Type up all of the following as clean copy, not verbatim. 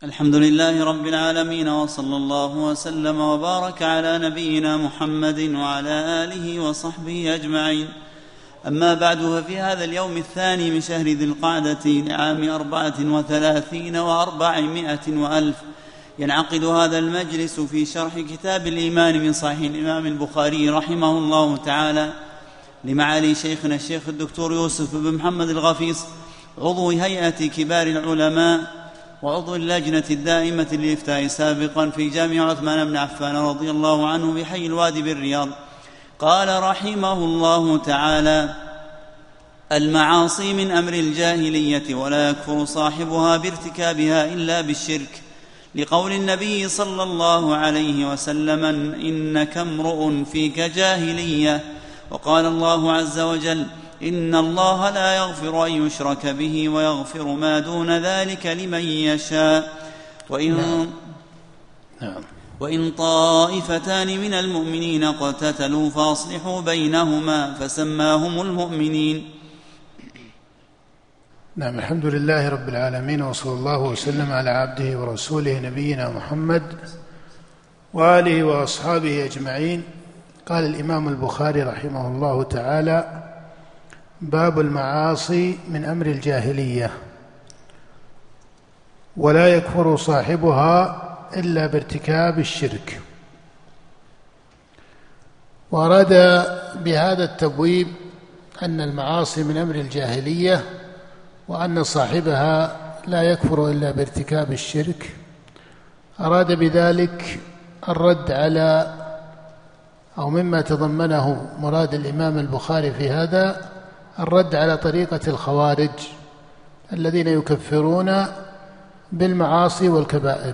الحمد لله رب العالمين، وصلى الله وسلم وبارك على نبينا محمد وعلى آله وصحبه أجمعين. أما بعد، ففي هذا اليوم الثاني من شهر ذي القعدة لعام 34 و400 وألف ينعقد هذا المجلس في شرح كتاب الإيمان من صحيح الإمام البخاري رحمه الله تعالى لمعالي شيخنا الشيخ الدكتور يوسف بن محمد الغفيص، عضو هيئة كبار العلماء وعضو اللجنة الدائمة للإفتاء سابقا في جامع عثمان بن عفان رضي الله عنه بحي الوادي بالرياض. قال رحمه الله تعالى: المعاصي من أمر الجاهلية، ولا يكفر صاحبها بارتكابها إلا بالشرك، لقول النبي صلى الله عليه وسلم: إنك امرؤ فيك جاهلية. وقال الله عز وجل: إن الله لا يغفر أن يشرك به ويغفر ما دون ذلك لمن يشاء. وإن طائفتان من المؤمنين اقتتلوا فأصلحوا بينهما فسماهم المؤمنين. نعم، الحمد لله رب العالمين، وصلى الله وسلم على عبده ورسوله نبينا محمد وآله وأصحابه أجمعين. قال الإمام البخاري رحمه الله تعالى: باب المعاصي من أمر الجاهلية، ولا يكفر صاحبها إلا بارتكاب الشرك. وأراد بهذا التبويب أن المعاصي من أمر الجاهلية، وأن صاحبها لا يكفر إلا بارتكاب الشرك. أراد بذلك الرد على، أو مما تضمنه مراد الإمام البخاري في هذا، الرد على طريقة الخوارج الذين يكفرون بالمعاصي والكبائر،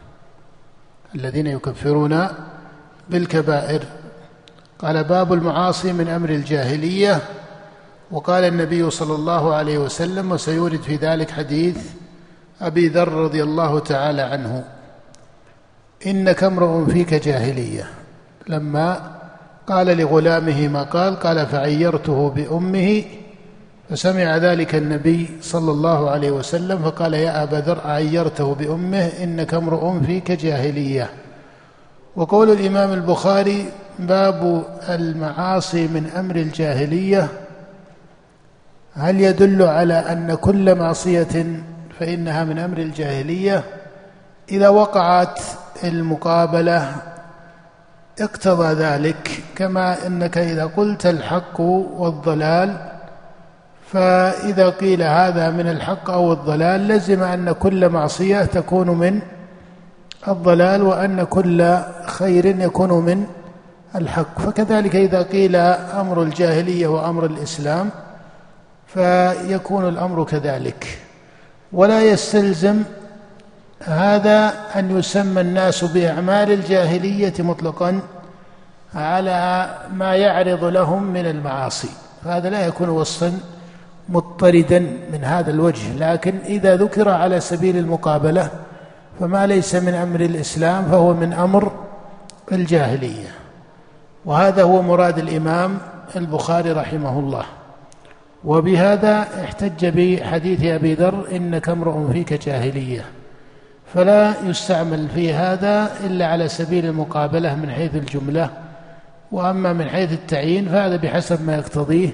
قال: باب المعاصي من أمر الجاهلية. وقال النبي صلى الله عليه وسلم، وسيورد في ذلك حديث أبي ذر رضي الله تعالى عنه: إنك امرؤ فيك جاهلية. لما قال لغلامه ما قال: فعيرته بأمه، فسمع ذلك النبي صلى الله عليه وسلم فقال: يا أبا ذر، عيرته بأمه، إنك امرؤ فيك جاهلية. وقول الإمام البخاري: باب المعاصي من أمر الجاهلية، هل يدل على أن كل معصية فإنها من أمر الجاهلية؟ إذا وقعت المقابلة اقتضى ذلك، كما أنك إذا قلت الحق والضلال، فإذا قيل هذا من الحق أو الضلال لزم أن كل معصية تكون من الضلال، وأن كل خير يكون من الحق. فكذلك إذا قيل أمر الجاهلية وأمر الإسلام فيكون الأمر كذلك. ولا يستلزم هذا أن يسمى الناس بأعمال الجاهلية مطلقا على ما يعرض لهم من المعاصي، فهذا لا يكون وصفا مضطردا من هذا الوجه. لكن إذا ذكر على سبيل المقابلة فما ليس من أمر الإسلام فهو من أمر الجاهلية. وهذا هو مراد الإمام البخاري رحمه الله. وبهذا احتج بحديث أبي ذر: إنك امرؤ فيك جاهلية، فلا يستعمل في هذا إلا على سبيل المقابلة من حيث الجملة. وأما من حيث التعيين فهذا بحسب ما يقتضيه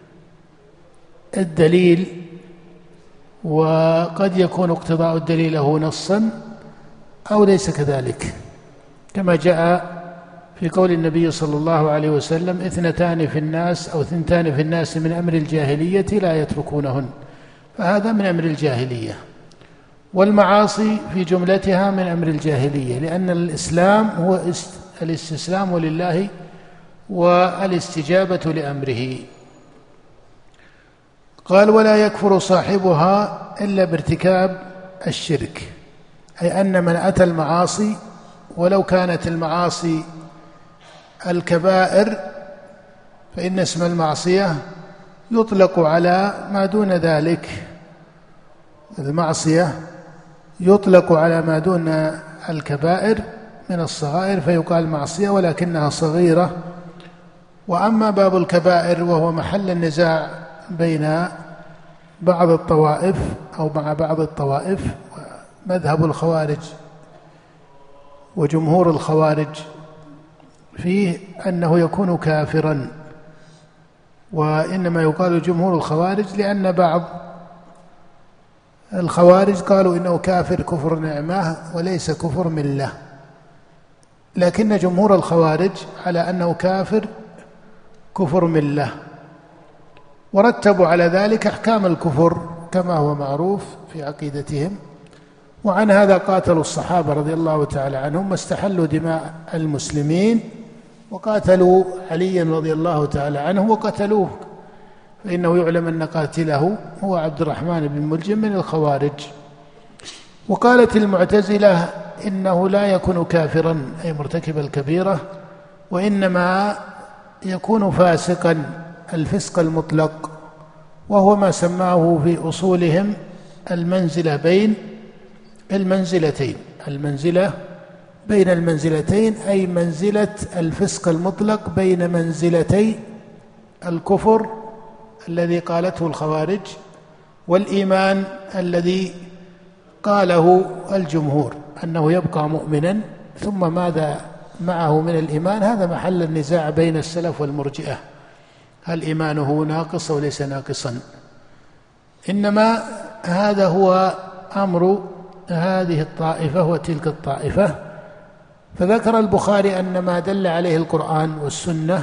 الدليل، وقد يكون اقتضاء الدليل له نصا أو ليس كذلك، كما جاء في قول النبي صلى الله عليه وسلم: اثنتان في الناس أو ثنتان في الناس من أمر الجاهلية لا يتركونهن، فهذا من أمر الجاهلية. والمعاصي في جملتها من أمر الجاهلية، لأن الإسلام هو الاستسلام لله والاستجابة لأمره. قال: ولا يكفر صاحبها إلا بارتكاب الشرك، أي أن من أتى المعاصي ولو كانت المعاصي الكبائر، فإن اسم المعصية يطلق على ما دون ذلك. المعصية يطلق على ما دون الكبائر من الصغائر فيقال معصية ولكنها صغيرة. وأما باب الكبائر وهو محل النزاع بين بعض الطوائف أو مع بعض الطوائف، مذهب الخوارج وجمهور الخوارج فيه أنه يكون كافرا، وإنما يقال جمهور الخوارج لأن بعض الخوارج قالوا إنه كافر كفر نعمة وليس كفر ملة، لكن جمهور الخوارج على أنه كافر كفر ملة، ورتبوا على ذلك أحكام الكفر كما هو معروف في عقيدتهم. وعن هذا قاتلوا الصحابة رضي الله تعالى عنهم واستحلوا دماء المسلمين، وقاتلوا عليا رضي الله تعالى عنه وقتلوه، فإنه يعلم أن قاتله هو عبد الرحمن بن ملجم من الخوارج. وقالت المعتزلة إنه لا يكون كافرا أي مرتكب الكبيرة، وإنما يكون فاسقا الفسق المطلق، وهو ما سماه في أصولهم المنزلة بين المنزلتين، المنزلة بين المنزلتين أي منزلة الفسق المطلق بين منزلتي الكفر الذي قالته الخوارج والإيمان الذي قاله الجمهور أنه يبقى مؤمنا، ثم ماذا معه من الإيمان هذا محل النزاع بين السلف والمرجئة، هل إيمانه ناقص وليس ناقصا. إنما هذا هو أمر هذه الطائفة وتلك الطائفة. فذكر البخاري أن ما دل عليه القرآن والسنة،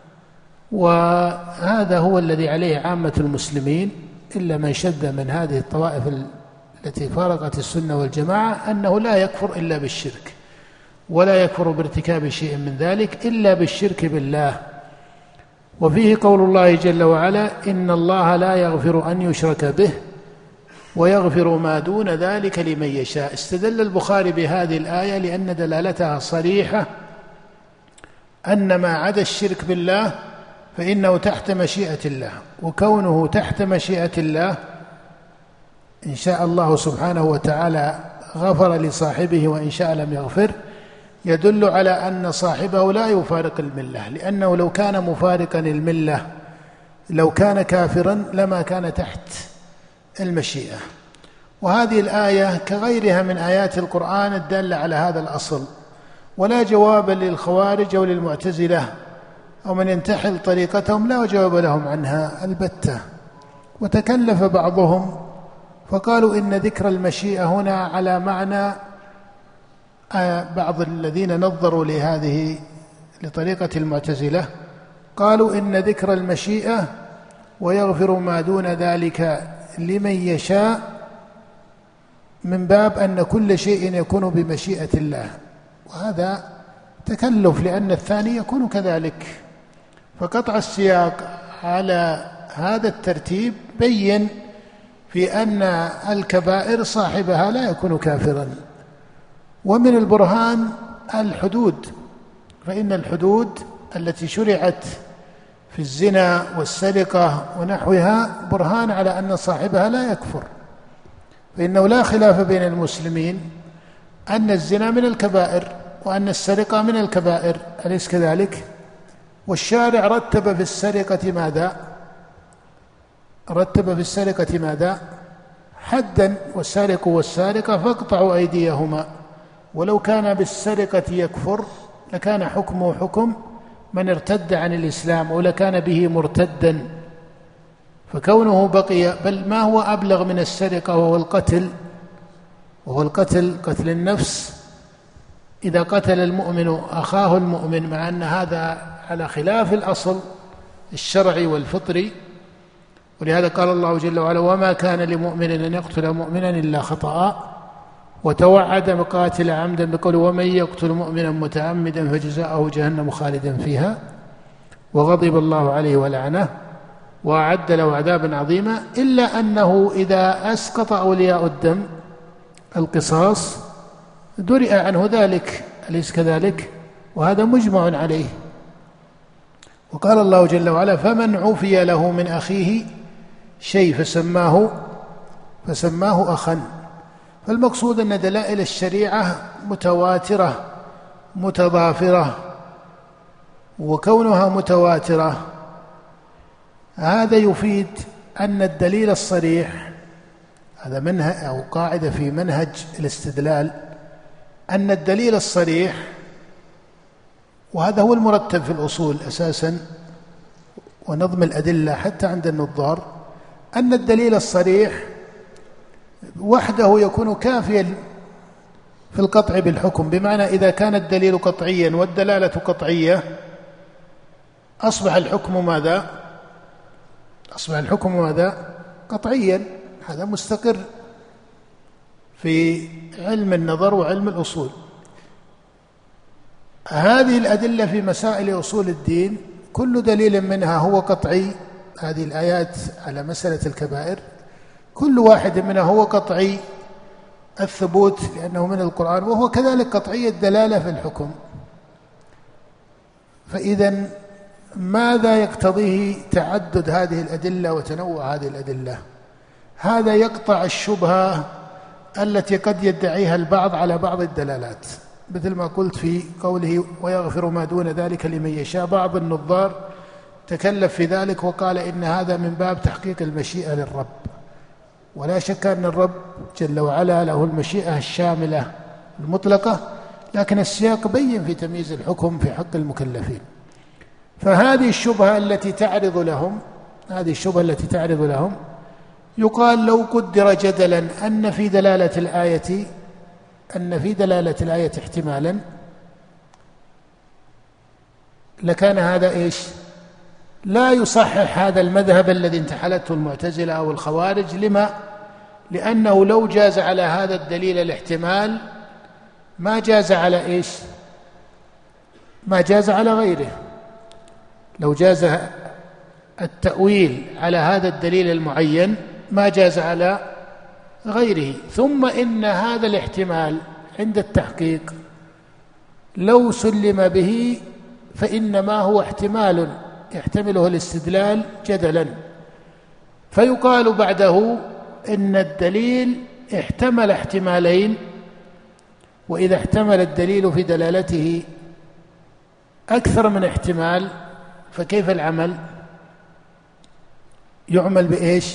وهذا هو الذي عليه عامة المسلمين إلا من شذ من هذه الطوائف التي فارقت السنة والجماعة، أنه لا يكفر إلا بالشرك، ولا يكفر بارتكاب شيء من ذلك إلا بالشرك بالله. وفيه قول الله جل وعلا: إن الله لا يغفر أن يشرك به ويغفر ما دون ذلك لمن يشاء. استدل البخاري بهذه الآية لأن دلالتها صريحة أن ما عدا الشرك بالله فإنه تحت مشيئة الله، وكونه تحت مشيئة الله إن شاء الله سبحانه وتعالى غفر لصاحبه وإن شاء لم يغفر، يدل على أن صاحبه لا يفارق الملة، لأنه لو كان مفارقا الملة لو كان كافرا لما كان تحت المشيئة. وهذه الآية كغيرها من آيات القرآن الدالة على هذا الأصل، ولا جواب للخوارج أو للمعتزلة أو من ينتحل طريقتهم، لا جواب لهم عنها البتة. وتكلف بعضهم فقالوا إن ذكر المشيئة هنا على معنى بعض الذين نظروا لطريقة المعتزلة قالوا إن ذكر المشيئة ويغفر ما دون ذلك لمن يشاء من باب أن كل شيء يكون بمشيئة الله، وهذا تكلف لأن الثاني يكون كذلك. فقطع السياق على هذا الترتيب بين في أن الكبائر صاحبها لا يكون كافرا. ومن البرهان الحدود، فإن الحدود التي شرعت في الزنا والسرقة ونحوها برهان على أن صاحبها لا يكفر، فإنه لا خلاف بين المسلمين أن الزنا من الكبائر وأن السرقة من الكبائر، أليس كذلك؟ والشارع رتب في السرقة ماذا؟ رتب في السرقة ماذا؟ حدا: والسارق والسارقة فاقطعوا أيديهما. ولو كان بالسرقة يكفر لكان حكمه حكم من ارتد عن الإسلام، ولكان به مرتدا. فكونه بقي، بل ما هو أبلغ من السرقة وهو القتل، قتل النفس. إذا قتل المؤمن أخاه المؤمن، مع أن هذا على خلاف الأصل الشرعي والفطري، ولهذا قال الله جل وعلا: وما كان لمؤمن أن يقتل مؤمنا إلا خطأ، وتوعد مقاتل عمدا بقوله: ومن يقتل مؤمنا متعمدا فجزاؤه جهنم خالدا فيها وغضب الله عليه ولعنه وأعد له عذابا عظيما. إلا أنه إذا أسقط أولياء الدم القصاص درئ عنه ذلك، أليس كذلك؟ وهذا مجمع عليه. وقال الله جل وعلا: فمن عفي له من أخيه شيء فسماه أخا. فالمقصود أن دلائل الشريعة متواترة متضافرة، وكونها متواترة هذا يفيد أن الدليل الصريح هذا منهج أو قاعدة في منهج الاستدلال، أن الدليل الصريح، وهذا هو المرتب في الأصول أساساً ونظم الأدلة حتى عند النظار، أن الدليل الصريح وحده يكون كافياً في القطع بالحكم، بمعنى إذا كان الدليل قطعياً والدلالة قطعية أصبح الحكم ماذا؟ أصبح الحكم ماذا؟ قطعياً. هذا مستقر في علم النظر وعلم الأصول. هذه الأدلة في مسائل أصول الدين كل دليل منها هو قطعي. هذه الآيات على مسألة الكبائر كل واحد منها هو قطعي الثبوت لأنه من القرآن، وهو كذلك قطعي الدلالة في الحكم. فإذا ماذا يقتضيه تعدد هذه الأدلة وتنوع هذه الأدلة؟ هذا يقطع الشبهة التي قد يدعيها البعض على بعض الدلالات، مثل ما قلت في قوله ويغفر ما دون ذلك لمن يشاء. بعض النظار تكلف في ذلك وقال إن هذا من باب تحقيق المشيئة للرب، ولا شك أن الرب جل وعلا له المشيئة الشاملة المطلقة، لكن السياق بين في تمييز الحكم في حق المكلفين. فهذه الشبهة التي تعرض لهم يقال لو قدر جدلا أن في دلالة الآية احتمالا لكان هذا إيش؟ لا يصحح هذا المذهب الذي انتحلته المعتزلة أو الخوارج. لما؟ لأنه لو جاز على هذا الدليل الاحتمال ما جاز على إيش؟ ما جاز على غيره. لو جاز التأويل على هذا الدليل المعين ما جاز على غيره. ثم إن هذا الاحتمال عند التحقيق لو سلم به فإنما هو احتمال يحتمله الاستدلال جدلا، فيقال بعده إن الدليل احتمل احتمالين، وإذا احتمل الدليل في دلالته أكثر من احتمال فكيف العمل؟ يعمل بإيش؟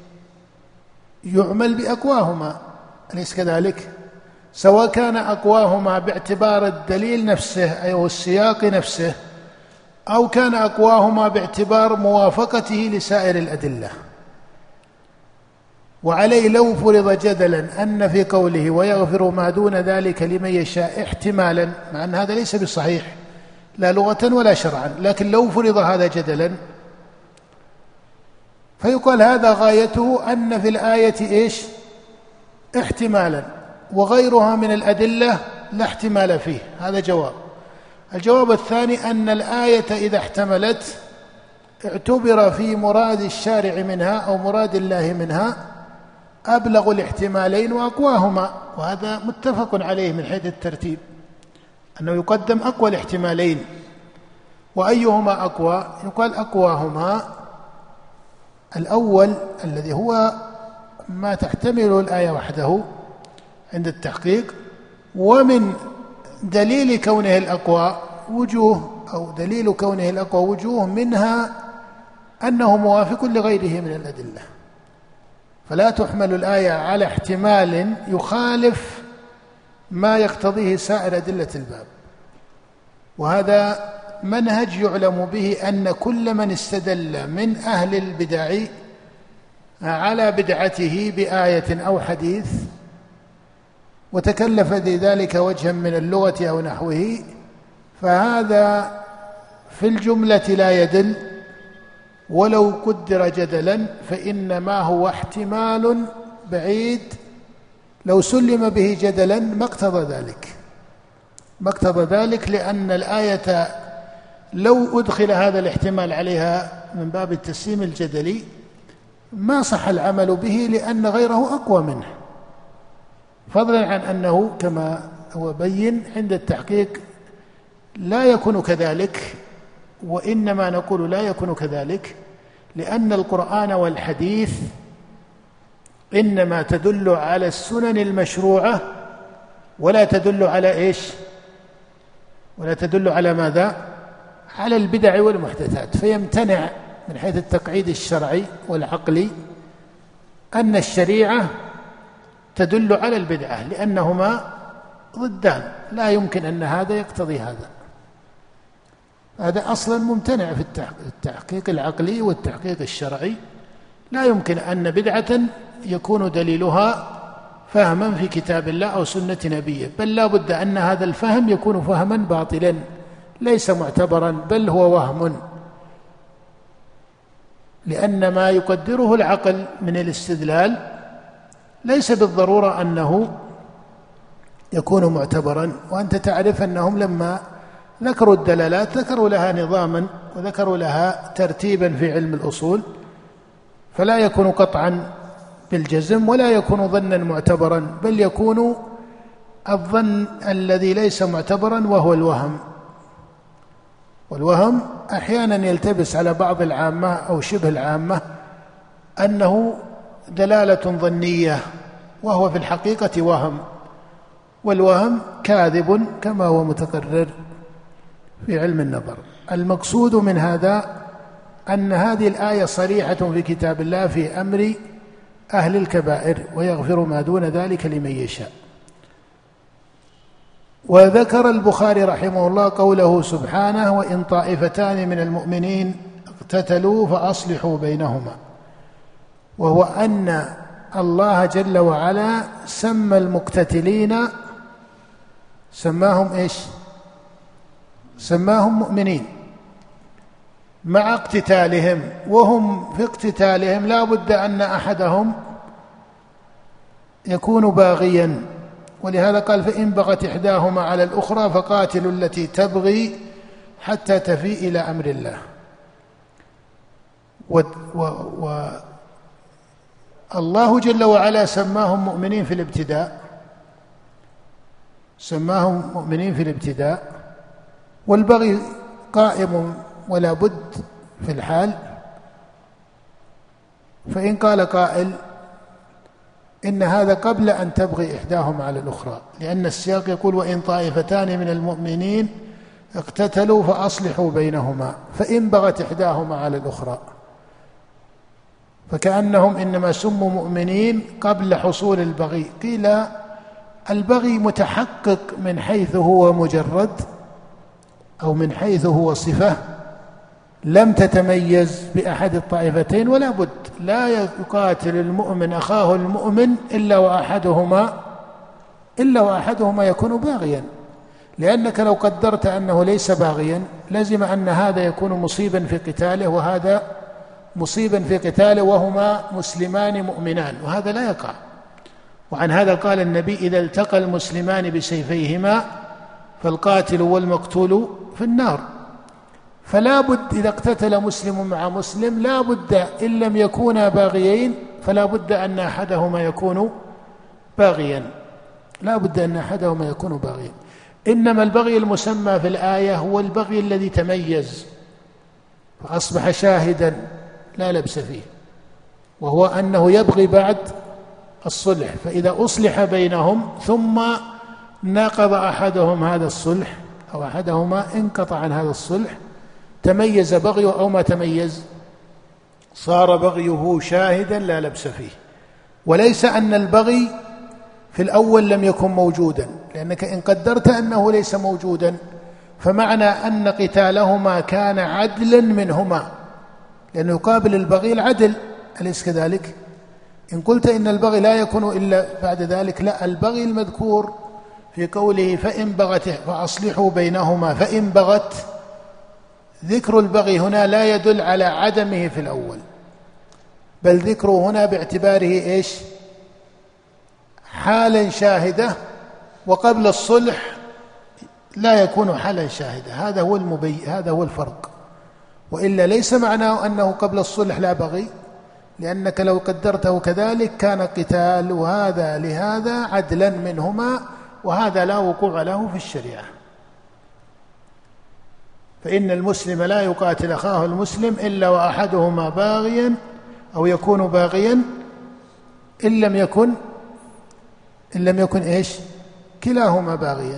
يعمل بأقواهما، أليس كذلك؟ سواء كان أقواهما باعتبار الدليل نفسه أو السياق نفسه، أو كان أقواهما باعتبار موافقته لسائر الأدلة. وعليه لو فرض جدلا أن في قوله ويغفر ما دون ذلك لمن يشاء احتمالا، مع أن هذا ليس بصحيح لا لغة ولا شرعا، لكن لو فرض هذا جدلا فيقال هذا غايته أن في الآية إيش؟ احتمالا، وغيرها من الأدلة لا احتمال فيه. هذا جواب. الجواب الثاني أن الآية إذا احتملت اعتبر في مراد الشارع منها أو مراد الله منها أبلغ الاحتمالين وأقواهما، وهذا متفق عليه من حيث الترتيب أنه يقدم أقوى الاحتمالين. وأيهما أقوى؟ يقال أقواهما الأول الذي هو ما تحتمله الآية وحده عند التحقيق، ومن دليل كونه الأقوى وجوه، أو دليل كونه الأقوى وجوه منها أنه موافق لغيره من الأدلة، فلا تحمل الآية على احتمال يخالف ما يقتضيه سائر أدلة الباب. وهذا منهج يعلم به أن كل من استدل من أهل البدع على بدعته بآية أو حديث وتكلف لذلك وجها من اللغة أو نحوه، فهذا في الجملة لا يدل، ولو قدر جدلا فإنما هو احتمال بعيد لو سلم به جدلا ما اقتضى ذلك، لأن الآية لو أدخل هذا الاحتمال عليها من باب التسليم الجدلي ما صح العمل به، لأن غيره أقوى منه، فضلا عن أنه كما هو بين عند التحقيق لا يكون كذلك. وإنما نقول لا يكون كذلك لأن القرآن والحديث إنما تدل على السنن المشروعة ولا تدل على إيش؟ ولا تدل على ماذا؟ على البدع والمحدثات. فيمتنع من حيث التقعيد الشرعي والعقلي أن الشريعة تدل على البدعة، لأنهما ضدان، لا يمكن أن هذا يقتضي هذا. هذا أصلا ممتنع في التحقيق العقلي والتحقيق الشرعي. لا يمكن أن بدعة يكون دليلها فهما في كتاب الله أو سنة نبيه، بل لا بد أن هذا الفهم يكون فهما باطلا ليس معتبرا، بل هو وهم، لأن ما يقدره العقل من الاستدلال ليس بالضرورة أنه يكون معتبرا. وأنت تعرف أنهم لما ذكروا الدلالات ذكروا لها نظاما وذكروا لها ترتيبا في علم الأصول، فلا يكون قطعا بالجزم ولا يكون ظنا معتبرا، بل يكون الظن الذي ليس معتبرا وهو الوهم. والوهم أحيانا يلتبس على بعض العامة أو شبه العامة أنه دلالة ظنية، وهو في الحقيقة وهم، والوهم كاذب كما هو متقرر في علم النظر. المقصود من هذا أن هذه الآية صريحة في كتاب الله في أمر أهل الكبائر، ويغفر ما دون ذلك لمن يشاء. وذكر البخاري رحمه الله قوله سبحانه: وإن طائفتان من المؤمنين اقتتلوا فأصلحوا بينهما، وهو أن الله جل وعلا سمى المقتتلين سماهم إيش؟ سماهم مؤمنين مع اقتتالهم، وهم في اقتتالهم لا بد أن أحدهم يكون باغيا، ولهذا قال: فإن بغت إحداهما على الأخرى فقاتلوا التي تبغي حتى تفيء إلى أمر الله. الله جل وعلا سماهم مؤمنين في الابتداء، سماهم مؤمنين في الابتداء، والبغي قائم ولا بد في الحال. فإن قال قائل إن هذا قبل أن تبغي إحداهما على الأخرى، لأن السياق يقول: وإن طائفتان من المؤمنين اقتتلوا فأصلحوا بينهما، فإن بغت إحداهما على الأخرى، فكأنهم إنما سموا مؤمنين قبل حصول البغي. قيل البغي متحقق من حيث هو مجرد أو من حيث هو صفة لم تتميز بأحد الطائفتين، ولا بد لا يقاتل المؤمن أخاه المؤمن إلا وأحدهما يكون باغيا، لأنك لو قدرت أنه ليس باغيا لزم أن هذا يكون مصيبا في قتاله وهذا مصيبا في قتاله وهما مسلمان مؤمنان، وهذا لا يقع. وعن هذا قال النبي: إذا التقى المسلمان بسيفيهما فالقاتل والمقتول في النار. فلا بد إذا اقتتل مسلم مع مسلم لا بد إن لم يكونا باغيين فلا بد أن أحدهما يكون باغيا، لا بد أن أحدهما يكون باغيا. إنما البغي المسمى في الآية هو البغي الذي تميز فأصبح شاهدا لا لبس فيه، وهو أنه يبغي بعد الصلح، فإذا أصلح بينهم ثم ناقض أحدهم هذا الصلح أو أحدهما انقطع عن هذا الصلح، تميز بغيه أو ما تميز، صار بغيه شاهدا لا لبس فيه. وليس أن البغي في الأول لم يكن موجودا، لأنك إن قدرت أنه ليس موجودا فمعنى أن قتالهما كان عدلا منهما، لأنه يقابل البغي العدل، أليس كذلك؟ إن قلت إن البغي لا يكون إلا بعد ذلك، لا، البغي المذكور في قوله فإن بغت فأصلحوا بينهما، فإن بغت، ذكر البغي هنا لا يدل على عدمه في الأول، بل ذكره هنا باعتباره إيش؟ حالا شاهدة، وقبل الصلح لا يكون حالا شاهدة. هذا هو الفرق. وإلا ليس معناه أنه قبل الصلح لا بغي، لأنك لو قدرته كذلك كان قتال وهذا لهذا عدلا منهما، وهذا لا وقوع له في الشريعة. فإن المسلم لا يقاتل أخاه المسلم إلا وأحدهما باغيا أو يكون باغيا إن لم يكن إيش؟ كلاهما باغيا.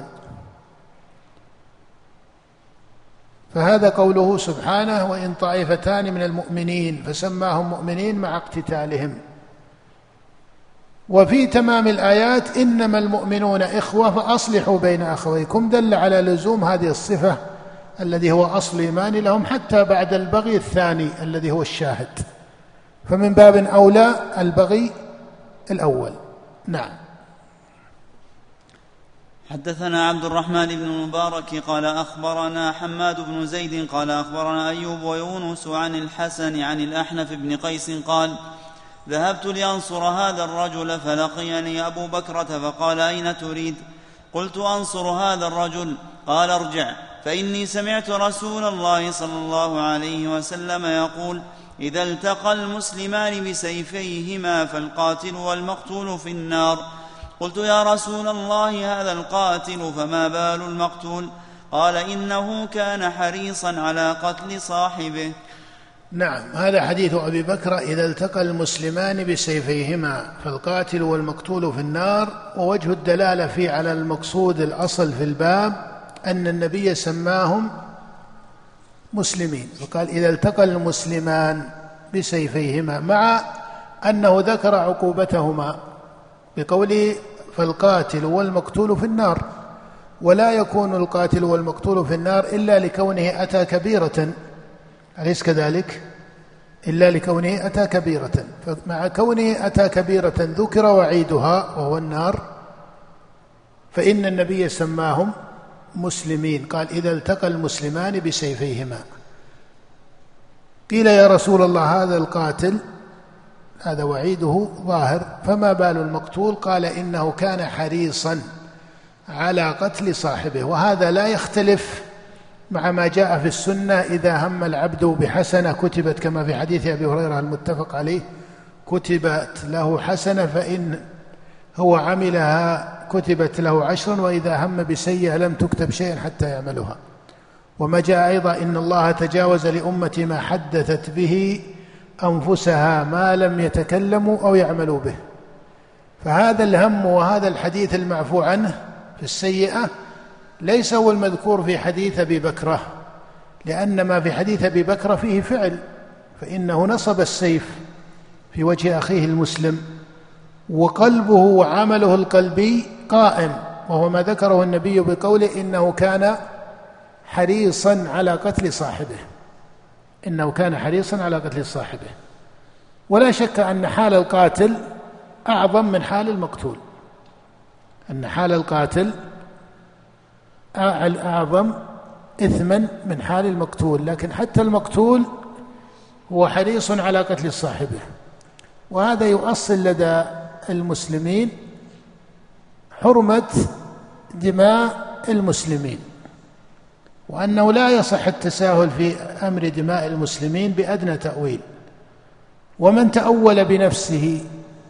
فهذا قوله سبحانه: وإن طائفتان من المؤمنين، فسماهم مؤمنين مع اقتتالهم. وفي تمام الآيات إنما المؤمنون إخوة فأصلحوا بين أخويكم، دل على لزوم هذه الصفة الذي هو أصل الإيمان لهم حتى بعد البغي الثاني الذي هو الشاهد، فمن باب أولى البغي الأول. نعم. حدثنا عبد الرحمن بن المبارك قال أخبرنا حماد بن زيد قال أخبرنا أيوب ويونس عن الحسن عن الأحنف بن قيس قال ذهبت لأنصر هذا الرجل فلقيني أبو بكرة فقال أين تريد؟ قلت أنصر هذا الرجل. قال ارجع فإني سمعت رسول الله صلى الله عليه وسلم يقول إذا التقى المسلمان بسيفيهما فالقاتل والمقتول في النار. قلت يا رسول الله هذا القاتل فما بال المقتول؟ قال إنه كان حريصا على قتل صاحبه. نعم، هذا حديث أبي بكر إذا التقى المسلمان بسيفيهما فالقاتل والمقتول في النار. ووجه الدلالة فيه على المقصود الأصل في الباب أن النبي سماهم مسلمين، وقال إذا التقى المسلمان بسيفيهما، مع أنه ذكر عقوبتهما بقوله فالقاتل والمقتول في النار، ولا يكون القاتل والمقتول في النار إلا لكونه أتى كبيرة، أليس كذلك؟ إلا لكونه أتى كبيرة، فمع كونه أتى كبيرة ذكر وعيدها وهو النار، فإن النبي سماهم مسلمين، قال إذا التقى المسلمان بسيفيهما. قيل يا رسول الله هذا القاتل، هذا وعيده ظاهر، فما بال المقتول؟ قال إنه كان حريصا على قتل صاحبه. وهذا لا يختلف مع ما جاء في السنة إذا هم العبد بحسنة كتبت، كما في حديث أبي هريرة المتفق عليه، كتبت له حسنة فإن هو عملها كتبت له 10، وإذا هم بسيئة لم تكتب شيئا حتى يعملها. وما جاء أيضا إن الله تجاوز لأمتي ما حدثت به أنفسها ما لم يتكلموا أو يعملوا به. فهذا الهم وهذا الحديث المعفو عنه في السيئة ليس هو المذكور في حديث أبي بكرة، لأن ما في حديث أبي بكرة فيه فعل، فإنه نصب السيف في وجه أخيه المسلم، وقلبه وعمله القلبي قائم، وهو ما ذكره النبي بقوله إنه كان حريصا على قتل صاحبه، إنه كان حريصا على قتل صاحبه. ولا شك أن حال القاتل أعظم من حال المقتول، أن حال القاتل أعظم إثما من حال المقتول، لكن حتى المقتول هو حريص على قتل صاحبه. وهذا يؤصل لدى المسلمين حرمة دماء المسلمين، وأنه لا يصح التساهل في أمر دماء المسلمين بأدنى تأويل. ومن تأول بنفسه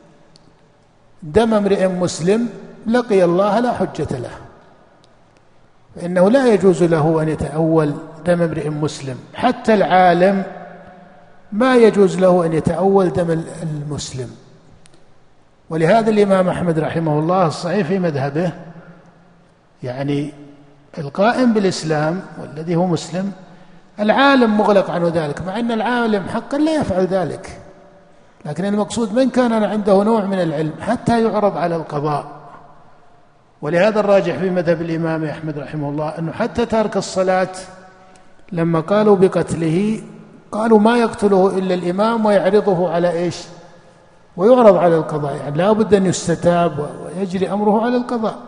دم امرئ مسلم لقي الله لا حجة له، فإنه لا يجوز له أن يتأول دم امرئ مسلم، حتى العالم ما يجوز له أن يتأول دم المسلم. ولهذا الإمام أحمد رحمه الله الصحيح في مذهبه، يعني القائم بالإسلام والذي هو مسلم، العالم مغلق عنه ذلك، مع أن العالم حقا لا يفعل ذلك، لكن المقصود من كان عنده نوع من العلم حتى يعرض على القضاء. ولهذا الراجح في مذهب الإمام أحمد رحمه الله أنه حتى تارك الصلاة لما قالوا بقتله قالوا ما يقتله إلا الإمام ويعرضه على إيش؟ ويعرض على القضاء، يعني لا بد أن يستتاب ويجري أمره على القضاء.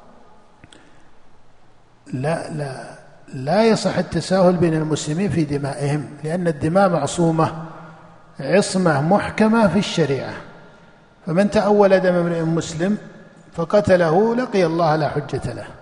لا يصح التساهل بين المسلمين في دمائهم، لأن الدماء معصومة عصمة محكمة في الشريعة، فمن تأول دم امرئ مسلم فقتله لقي الله لا حجة له.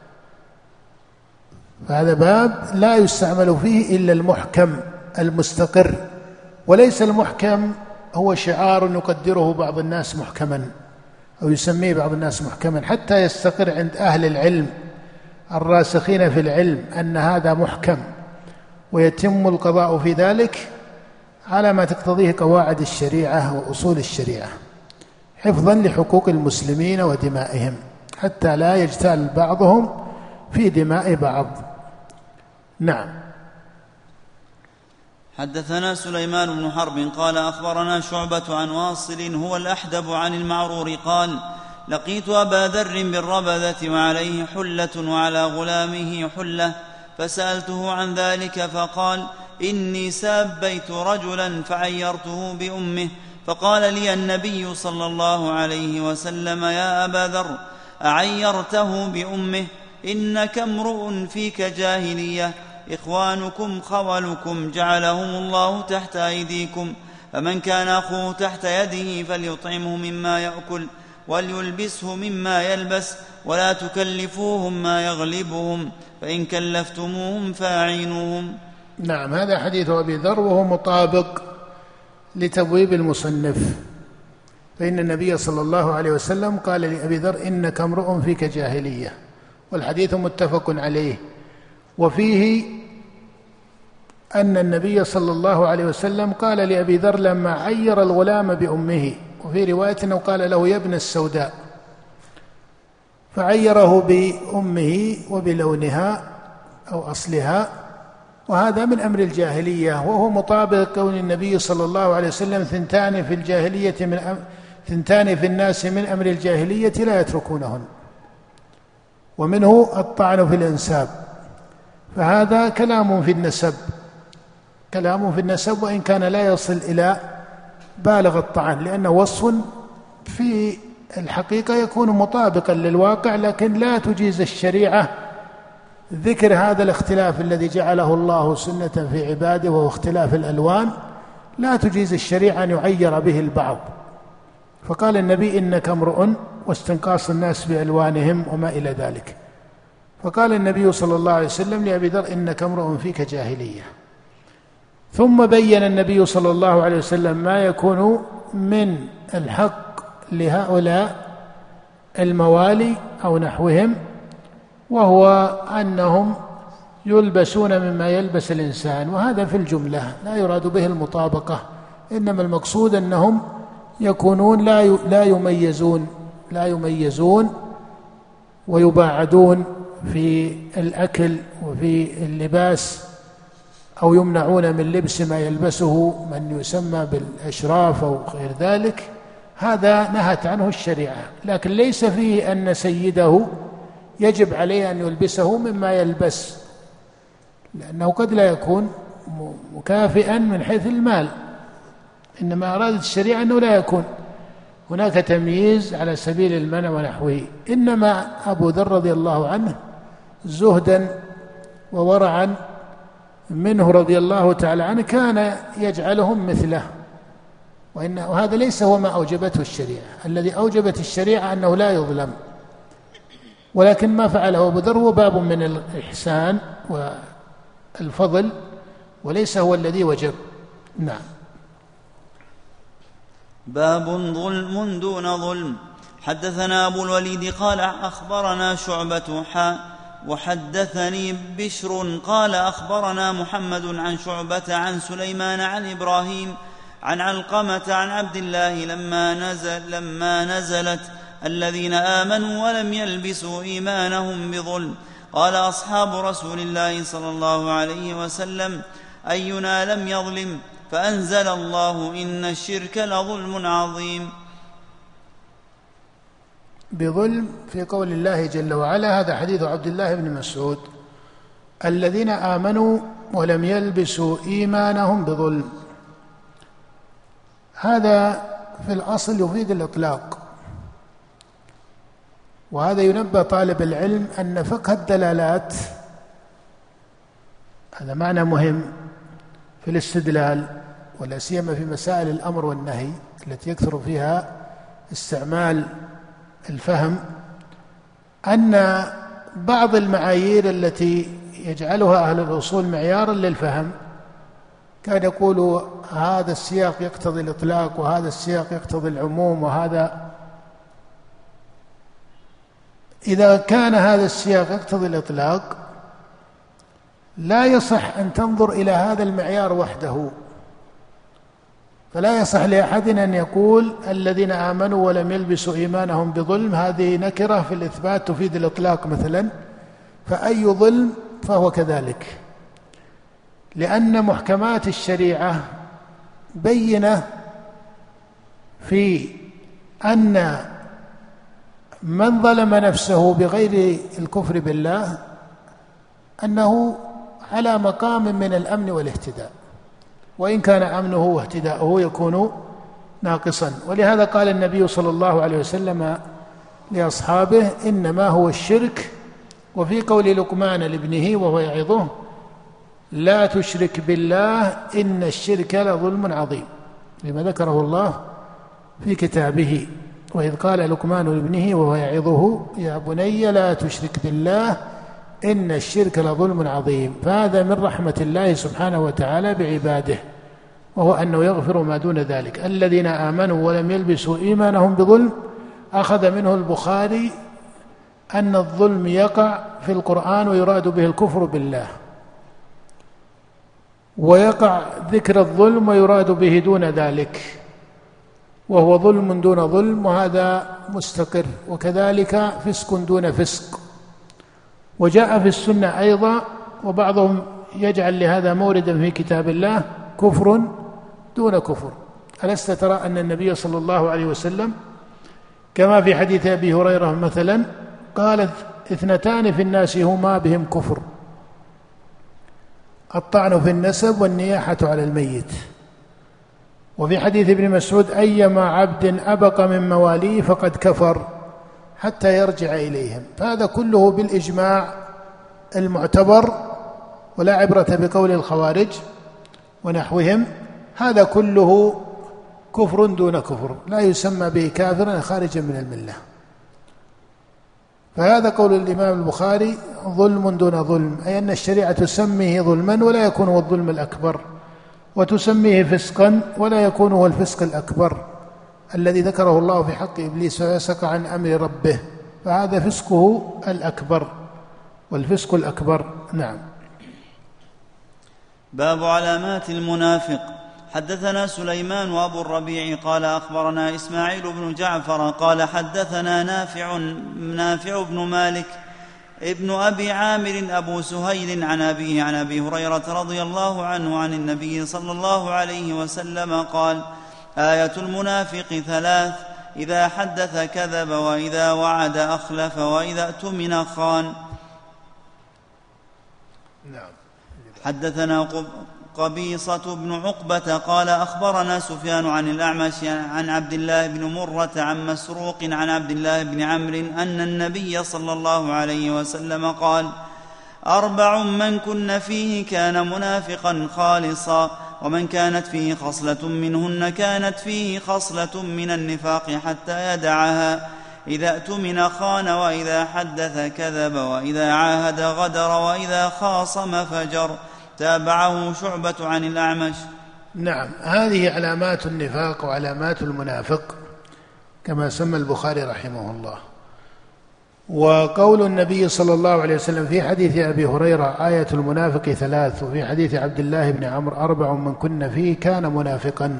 فهذا باب لا يستعمل فيه إلا المحكم المستقر، وليس المحكم هو شعار يقدره بعض الناس محكما أو يسميه بعض الناس محكما، حتى يستقر عند أهل العلم الراسخين في العلم أن هذا محكم، ويتم القضاء في ذلك على ما تقتضيه قواعد الشريعة وأصول الشريعة، حفظا لحقوق المسلمين ودمائهم، حتى لا يجتال بعضهم في دماء بعض. نعم. حدثنا سليمان بن حرب قال أخبرنا شعبة عن واصل هو الأحدب عن المعرور قال لقيت أبا ذر بالربذة وعليه حلة وعلى غلامه حلة فسألته عن ذلك فقال إني سابيت رجلا فعيرته بأمه فقال لي النبي صلى الله عليه وسلم يا أبا ذر أعيرته بأمه إنك امرؤ فيك جاهلية إخوانكم خولكم جعلهم الله تحت أيديكم فمن كان أخوه تحت يده فليطعمه مما يأكل وليلبسه مما يلبس ولا تكلفوهم ما يغلبهم فإن كلفتموهم فأعينوهم. نعم، هذا حديث أبي ذر وهو مطابق لتبويب المصنف، فإن النبي صلى الله عليه وسلم قال لأبي ذر إنك امرؤ فيك جاهلية، والحديث متفق عليه. وفيه أن النبي صلى الله عليه وسلم قال لأبي ذر لما عير الغلام بأمه، وفي رواية أنه قال له يا ابن السوداء، فعيره بأمه وبلونها أو أصلها، وهذا من أمر الجاهلية، وهو مطابق قول النبي صلى الله عليه وسلم ثنتان في الناس من أمر الجاهلية لا يتركونهن، ومنه الطعن في الإنساب، فهذا كلام في النسب وإن كان لا يصل إلى بالغ الطعن، لأنه وصف في الحقيقة يكون مطابقا للواقع، لكن لا تجيز الشريعة ذكر هذا الاختلاف الذي جعله الله سنة في عباده وهو اختلاف الألوان، لا تجيز الشريعة أن يعير به البعض، فقال النبي إنك امرؤ، واستنقاص الناس بألوانهم وما إلى ذلك. فقال النبي صلى الله عليه وسلم لأبي ذر إنك امرؤ فيك جاهلية. ثم بين النبي صلى الله عليه وسلم ما يكون من الحق لهؤلاء الموالي أو نحوهم، وهو أنهم يلبسون مما يلبس الإنسان، وهذا في الجملة لا يراد به المطابقة، إنما المقصود أنهم يكونون لا يميزون ويباعدون في الأكل وفي اللباس، أو يمنعون من لبس ما يلبسه من يسمى بالأشراف أو غير ذلك، هذا نهت عنه الشريعة، لكن ليس فيه أن سيده يجب عليه أن يلبسه مما يلبس، لأنه قد لا يكون مكافئا من حيث المال، إنما أرادت الشريعة أنه لا يكون هناك تمييز على سبيل المنع ونحوه. إنما أبو ذر رضي الله عنه زهدا وورعا منه رضي الله تعالى عنه كان يجعلهم مثله، وهذا ليس هو ما أوجبته الشريعة، الذي أوجبت الشريعة أنه لا يظلم، ولكن ما فعله أبو ذر هو باب من الإحسان والفضل، وليس هو الذي وجب. نعم. باب ظلم دون ظلم. حدثنا أبو الوليد قال أخبرنا شعبة وحدثني بشر قال أخبرنا محمد عن شعبة عن سليمان عن إبراهيم عن علقمة عن عبد الله لما نزلت الذين آمنوا ولم يلبسوا إيمانهم بظلم قال أصحاب رسول الله صلى الله عليه وسلم أينا لم يظلم؟ فأنزل الله إن الشرك لظلم عظيم. بظلم في قول الله جل وعلا، هذا حديث عبد الله بن مسعود، الذين آمنوا ولم يلبسوا إيمانهم بظلم، هذا في الأصل يفيد الإطلاق، وهذا ينبه طالب العلم أن فقه الدلالات هذا معنى مهم في الاستدلال، ولا سيما في مسائل الأمر والنهي التي يكثر فيها استعمال الفهم، أن بعض المعايير التي يجعلها أهل الأصول معيارا للفهم كان يقول هذا السياق يقتضي الإطلاق وهذا السياق يقتضي العموم، وهذا إذا كان هذا السياق يقتضي الإطلاق لا يصح أن تنظر إلى هذا المعيار وحده، فلا يصح لأحد أن يقول الذين آمنوا ولم يلبسوا إيمانهم بظلم، هذه نكرة في الإثبات تفيد الإطلاق مثلا، فأي ظلم فهو كذلك. لأن محكمات الشريعة بينة في أن من ظلم نفسه بغير الكفر بالله أنه على مقام من الأمن والاهتداء، وإن كان أمنه واهتداؤه يكون ناقصا. ولهذا قال النبي صلى الله عليه وسلم لأصحابه: إنما هو الشرك. وفي قول لقمان لابنه وهو يعظه: لا تشرك بالله إن الشرك لظلم عظيم، لما ذكره الله في كتابه. وإذ قال لقمان لابنه وهو يعظه: يا بني لا تشرك بالله إن الشرك لظلم عظيم. فهذا من رحمة الله سبحانه وتعالى بعباده، وهو أنه يغفر ما دون ذلك. الذين آمنوا ولم يلبسوا إيمانهم بظلم، أخذ منه البخاري أن الظلم يقع في القرآن ويراد به الكفر بالله، ويقع ذكر الظلم ويراد به دون ذلك، وهو ظلم دون ظلم، وهذا مستقر. وكذلك فسق دون فسق. وجاء في السنة أيضا، وبعضهم يجعل لهذا موردا في كتاب الله: كفر دون كفر. ألست ترى أن النبي صلى الله عليه وسلم كما في حديث أبي هريرة مثلا قال: 2 في الناس هما بهم كفر: الطعن في النسب والنياحة على الميت. وفي حديث ابن مسعود: أيما عبد أبق من مواليه فقد كفر حتى يرجع إليهم. فهذا كله بالإجماع المعتبر، ولا عبرة بقول الخوارج ونحوهم. هذا كله كفر دون كفر، لا يسمى به كافرا خارجا من الملة. فهذا قول الإمام البخاري: ظلم دون ظلم، أي أن الشريعة تسميه ظلما ولا يكون هو الظلم الأكبر، وتسميه فسقا ولا يكون هو الفسق الأكبر الذي ذكره الله في حق إبليس ويسق عن أمر ربه، فهذا فسقه الأكبر والفسق الأكبر. نعم. باب علامات المنافق. حدثنا سليمان وأبو الربيع قال أخبرنا إسماعيل بن جعفر قال حدثنا نافع بن مالك ابن أبي عامر أبو سهيل عن أبيه عن أبي هريرة رضي الله عنه عن النبي صلى الله عليه وسلم قال: آية المنافق 3: إذا حدث كذب، وإذا وعد أخلف، وإذا اؤتمن خان. حدثنا قبيصة بن عقبة قال أخبرنا سفيان عن الأعمش عن عبد الله بن مرة عن مسروق عن عبد الله بن عمرو أن النبي صلى الله عليه وسلم قال: 4 من كن فيه كان منافقا خالصا، ومن كانت فيه خصلة منهن كانت فيه خصلة من النفاق حتى يدعها: إذا اؤتمن خان، وإذا حدث كذب، وإذا عاهد غدر، وإذا خاصم فجر. تابعه شعبة عن الأعمش. نعم، هذه علامات النفاق وعلامات المنافق كما سمى البخاري رحمه الله. وقول النبي صلى الله عليه وسلم في حديث أبي هريرة: آية المنافق 3، وفي حديث عبد الله بن عمرو: 4 من كن فيه كان منافقا.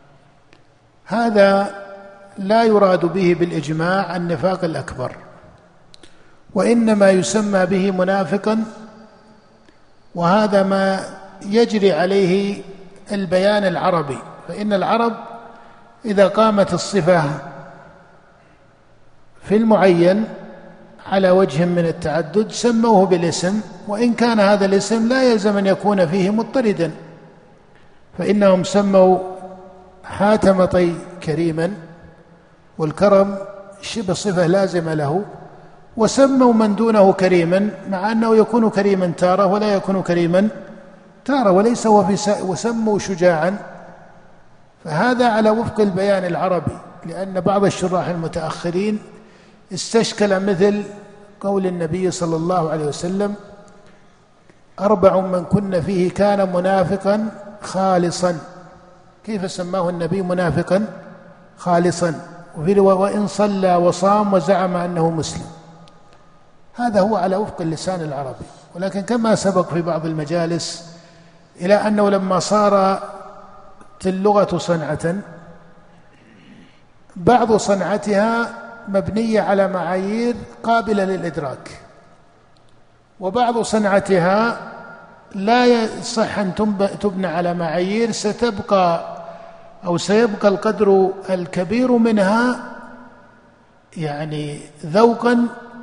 هذا لا يراد به بالإجماع النفاق الأكبر، وإنما يسمى به منافقا، وهذا ما يجري عليه البيان العربي. فإن العرب إذا قامت الصفة في المعين على وجه من التعدد سموه بالاسم، وإن كان هذا الاسم لا يلزم أن يكون فيه مضطردا. فإنهم سموا حاتمطي كريما، والكرم شبه صفة لازمة له، وسموا من دونه كريما، مع أنه يكون كريما تارة ولا يكون كريما تارة، وليس هو في وسموا شجاعا. فهذا على وفق البيان العربي، لأن بعض الشراح المتأخرين استشكل مثل قول النبي صلى الله عليه وسلم: 4 من كن فيه كان منافقا خالصا. كيف سماه النبي منافقا خالصا؟ وإن صلى وصام وزعم أنه مسلم. هذا هو على وفق اللسان العربي. ولكن كما سبق في بعض المجالس إلى أنه لما صارت اللغة صنعة، بعض صنعتها مبنية على معايير قابلة للإدراك، وبعض صنعتها لا يصح أن تبنى على معايير ستبقى أو سيبقى القدر الكبير منها يعني ذوقا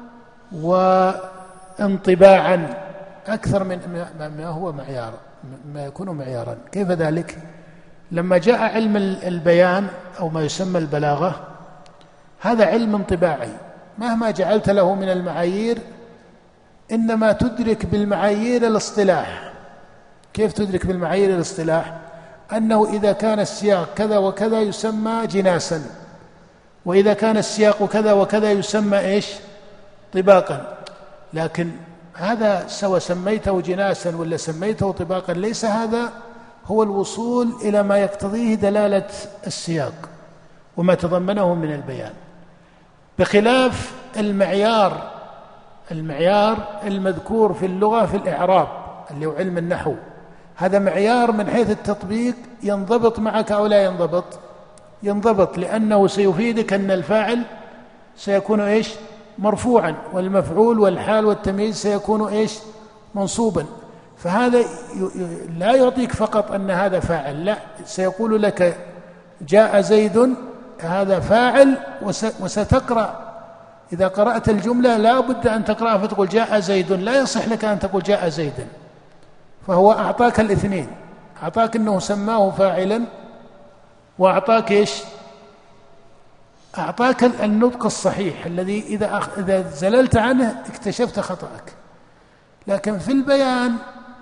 وانطباعا أكثر من ما هو معيار، ما يكون معيارا. كيف ذلك؟ لما جاء علم البيان أو ما يسمى البلاغة، هذا علم انطباعي، مهما جعلت له من المعايير إنما تدرك بالمعايير الاصطلاح. كيف تدرك بالمعايير الاصطلاح؟ أنه إذا كان السياق كذا وكذا يسمى جناسا، وإذا كان السياق كذا وكذا يسمى إيش؟ طباقا. لكن هذا سواء سميته جناسا ولا سميته طباقا ليس هذا هو الوصول إلى ما يقتضيه دلالة السياق وما تضمنه من البيان، بخلاف المعيار المذكور في اللغة في الإعراب اللي هو علم النحو. هذا معيار من حيث التطبيق ينضبط معك أو لا ينضبط؟ ينضبط، لأنه سيفيدك أن الفاعل سيكون إيش؟ مرفوعا، والمفعول والحال والتمييز سيكون إيش؟ منصوبا. فهذا لا يعطيك فقط أن هذا فاعل، لا، سيقول لك جاء زيد، هذا فاعل، وستقرأ إذا قرأت الجملة لا بد أن تقرأها فتقول جاء زيد، لا يصح لك أن تقول جاء زيدا. فهو أعطاك الاثنين، أعطاك أنه سماه فاعلا، وأعطاك إيش؟ أعطاك النطق الصحيح الذي إذا زللت عنه اكتشفت خطأك. لكن في البيان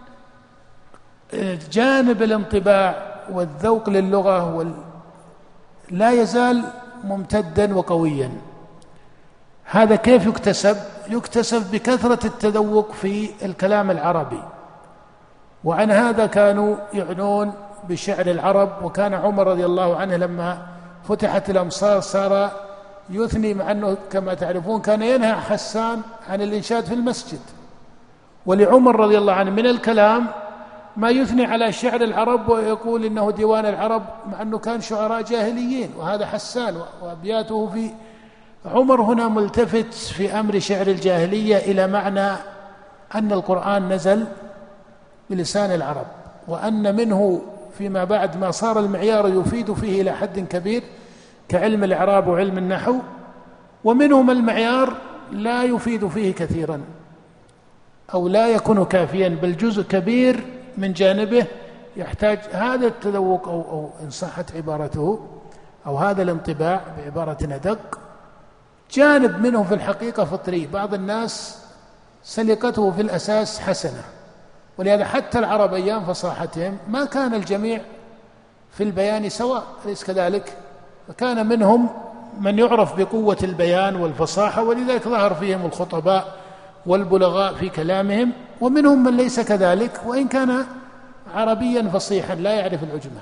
جانب الانطباع والذوق للغة لا يزال ممتدا وقويا. هذا كيف يكتسب؟ يكتسب بكثرة التذوق في الكلام العربي، وعن هذا كانوا يعنون بشعر العرب. وكان عمر رضي الله عنه لما فتحت الأمصار صار يثني، مع أنه كما تعرفون كان ينهى حسان عن الإنشاد في المسجد، ولعمر رضي الله عنه من الكلام ما يثني على شعر العرب ويقول إنه ديوان العرب، مع أنه كان شعراء جاهليين، وهذا حسان وأبياته في عمر هنا ملتفت في أمر شعر الجاهلية إلى معنى أن القرآن نزل بلسان العرب، وأن منه فيما بعد ما صار المعيار يفيد فيه إلى حد كبير كعلم الإعراب وعلم النحو، ومنهم المعيار لا يفيد فيه كثيرا أو لا يكون كافيا، بل جزء كبير من جانبه يحتاج هذا التذوق أو إن صحت عبارته أو هذا الانطباع بعبارة أدق. جانب منه في الحقيقة فطري، بعض الناس سلقته في الأساس حسنة، ولهذا حتى العرب أيام فصاحتهم ما كان الجميع في البيان سواء، أليس كذلك؟ فكان منهم من يعرف بقوة البيان والفصاحة، ولذلك ظهر فيهم الخطباء والبلغاء في كلامهم، ومنهم من ليس كذلك وإن كان عربيا فصيحا لا يعرف العجمة.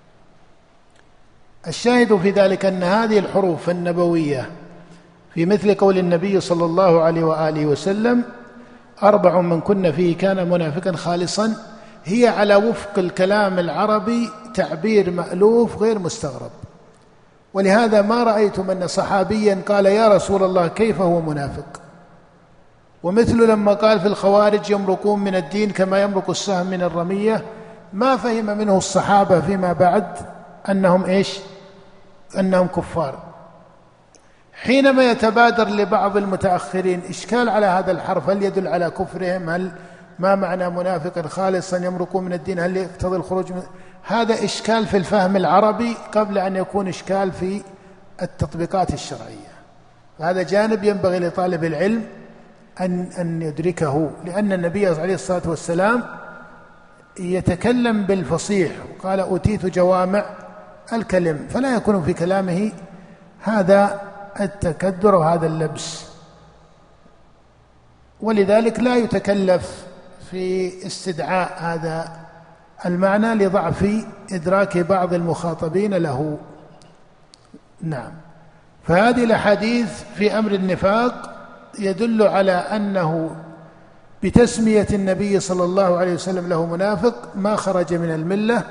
الشاهد في ذلك أن هذه الحروف النبوية في مثل قول النبي صلى الله عليه وآله وسلم 4 من كن فيه كان منافقا خالصا، هي على وفق الكلام العربي تعبير مألوف غير مستغرب. ولهذا ما رأيتم أن صحابيا قال يا رسول الله كيف هو منافق؟ ومثل لما قال في الخوارج يمرقون من الدين كما يمرق السهم من الرمية، ما فهم منه الصحابة فيما بعد أنهم إيش؟ أنهم كفار. حينما يتبادر لبعض المتأخرين إشكال على هذا الحرف، هل يدل على كفرهم؟ هل ما معنى منافق خالصا يمرقون من الدين؟ هل يقتضي الخروج من؟ هذا إشكال في الفهم العربي قبل أن يكون إشكال في التطبيقات الشرعية. هذا جانب ينبغي لطالب العلم أن يدركه، لأن النبي عليه الصلاة والسلام يتكلم بالفصيح، وقال أوتيت جوامع الكلم، فلا يكون في كلامه هذا التكدر وهذا اللبس، ولذلك لا يتكلف في استدعاء هذا المعنى لضعف إدراك بعض المخاطبين له. نعم. فهذه الأحاديث في أمر النفاق يدل على أنه بتسمية النبي صلى الله عليه وسلم له منافق ما خرج من الملة،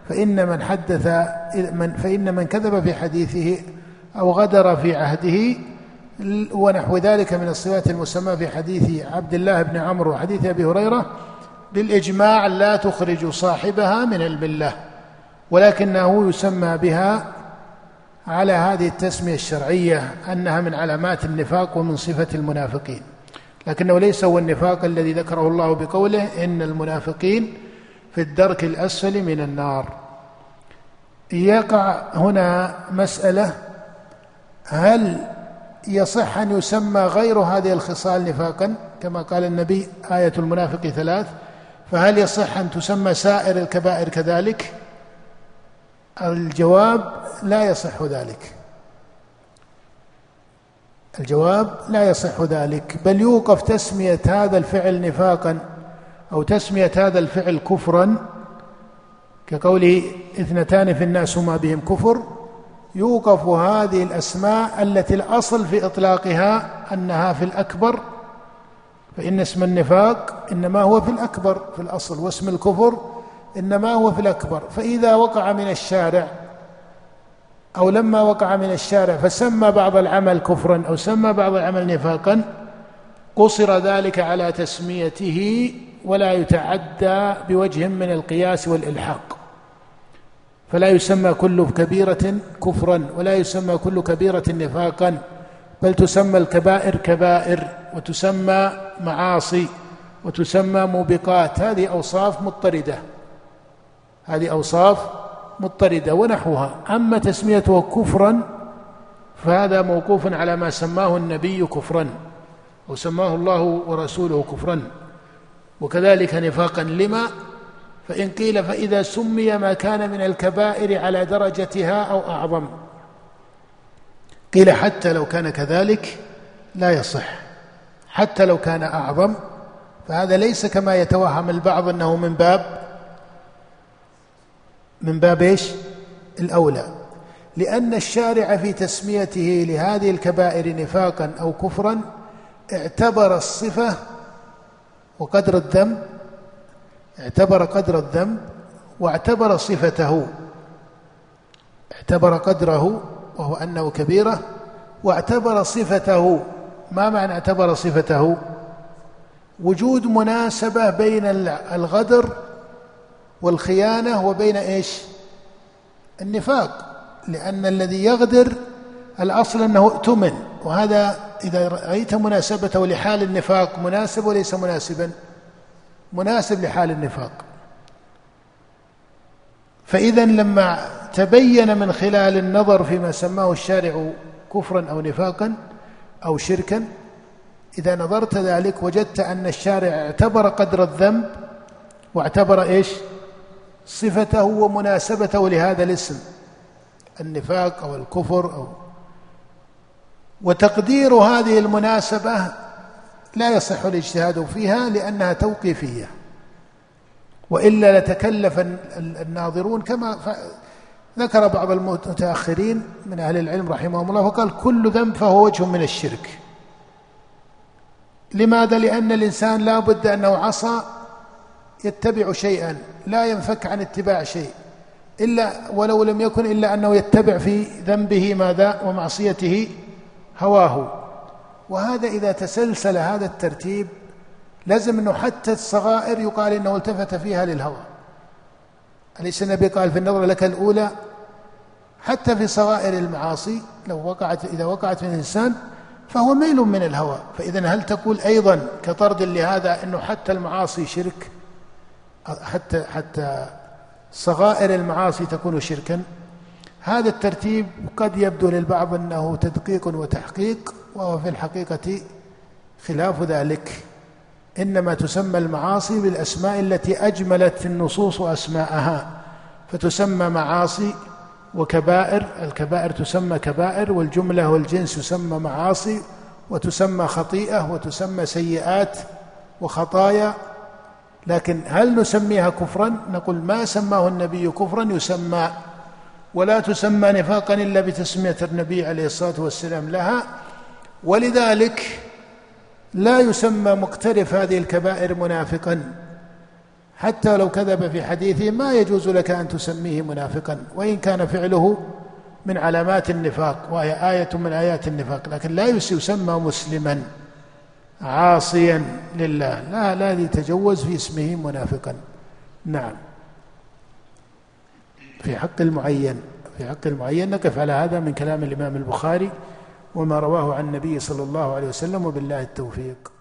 فإن من كذب في حديثه أو غدر في عهده ونحو ذلك من الصفات المسمى في حديث عبد الله بن عمرو وحديث أبي هريرة بالإجماع لا تخرج صاحبها من الملة، ولكنه يسمى بها على هذه التسمية الشرعية أنها من علامات النفاق ومن صفة المنافقين، لكنه ليس هو النفاق الذي ذكره الله بقوله إن المنافقين في الدرك الأسفل من النار. يقع هنا مسألة: هل يصح أن يسمى غير هذه الخصال نفاقا؟ كما قال النبي آية المنافق 3، فهل يصح أن تسمى سائر الكبائر كذلك؟ الجواب: لا يصح ذلك. الجواب: لا يصح ذلك، بل يوقف تسمية هذا الفعل نفاقا أو تسمية هذا الفعل كفرا، كقوله 2 في الناس ما بهم كفر، يوقف هذه الأسماء التي الأصل في إطلاقها أنها في الأكبر، فإن اسم النفاق إنما هو في الأكبر في الأصل، واسم الكفر إنما هو في الأكبر. فإذا وقع من الشارع أو لما وقع من الشارع فسمى بعض العمل كفرا أو سمى بعض العمل نفاقا، قصر ذلك على تسميته ولا يتعدى بوجه من القياس والإلحاق، فلا يسمى كل كبيرة كفرا ولا يسمى كل كبيرة نفاقا، بل تسمى الكبائر كبائر وتسمى معاصي وتسمى موبقات. هذه أوصاف مضطردة، هذه أوصاف مضطردة ونحوها. أما تسميته كفرا فهذا موقوف على ما سماه النبي كفرا أو سماه الله ورسوله كفرا، وكذلك نفاقا لما، فإن قيل فإذا سمي ما كان من الكبائر على درجتها أو أعظم، قيل حتى لو كان كذلك لا يصح، حتى لو كان أعظم، فهذا ليس كما يتوهم البعض أنه من باب إيش؟ الأولى، لأن الشارع في تسميته لهذه الكبائر نفاقا أو كفرا اعتبر الصفة وقدر الذنب، اعتبر قدر الذنب واعتبر صفته، اعتبر قدره وهو أنه كبيرة، واعتبر صفته. ما معنى اعتبر صفته؟ وجود مناسبة بين الغدر والخيانة وبين إيش؟ النفاق، لأن الذي يغدر الأصل أنه اؤتمن، وهذا إذا رأيت مناسبته لحال النفاق مناسب وليس مناسبا، مناسب لحال النفاق. فإذا لما تبين من خلال النظر فيما سماه الشارع كفرا أو نفاقا أو شركا، إذا نظرت ذلك وجدت أن الشارع اعتبر قدر الذنب واعتبر إيش؟ صفته ومناسبته لهذا الاسم النفاق أو الكفر وتقدير هذه المناسبة لا يصح الاجتهاد فيها لأنها توقيفية، وإلا لتكلف الناظرون كما ذكر بعض المتأخرين من أهل العلم رحمهم الله، وقال كل ذنب فهو وجه من الشرك. لماذا؟ لأن الإنسان لا بد أنه عصى يتبع شيئا، لا ينفك عن اتباع شيء إلا ولو لم يكن إلا أنه يتبع في ذنبه ماذا؟ ومعصيته هواه. وهذا إذا تسلسل هذا الترتيب لازم أنه حتى الصغائر يقال إنه التفت فيها للهوى. أليس النبي قال في النظرة لك الأولى؟ حتى في صغائر المعاصي إذا وقعت من الإنسان فهو ميل من الهوى. فإذا هل تقول أيضا كطرد لهذا أنه حتى المعاصي شرك، حتى صغائر المعاصي تكون شركا؟ هذا الترتيب قد يبدو للبعض أنه تدقيق وتحقيق، وهو في الحقيقة خلاف ذلك. إنما تسمى المعاصي بالأسماء التي أجملت النصوص أسماءها، فتسمى معاصي وكبائر. الكبائر تسمى كبائر، والجملة والجنس يسمى معاصي، وتسمى خطيئة، وتسمى سيئات وخطايا. لكن هل نسميها كفرا؟ نقول ما سماه النبي كفرا يسمى، ولا تسمى نفاقا إلا بتسمية النبي عليه الصلاة والسلام لها. ولذلك لا يسمى مقترف هذه الكبائر منافقا، حتى لو كذب في حديثه ما يجوز لك أن تسميه منافقا، وإن كان فعله من علامات النفاق وهي آية من آيات النفاق، لكن لا يسمى مسلما. عاصيا لله، لا يتجوز في اسمه منافقا. نعم. في حق المعين نقف على هذا من كلام الإمام البخاري وما رواه عن النبي صلى الله عليه وسلم، وبالله التوفيق.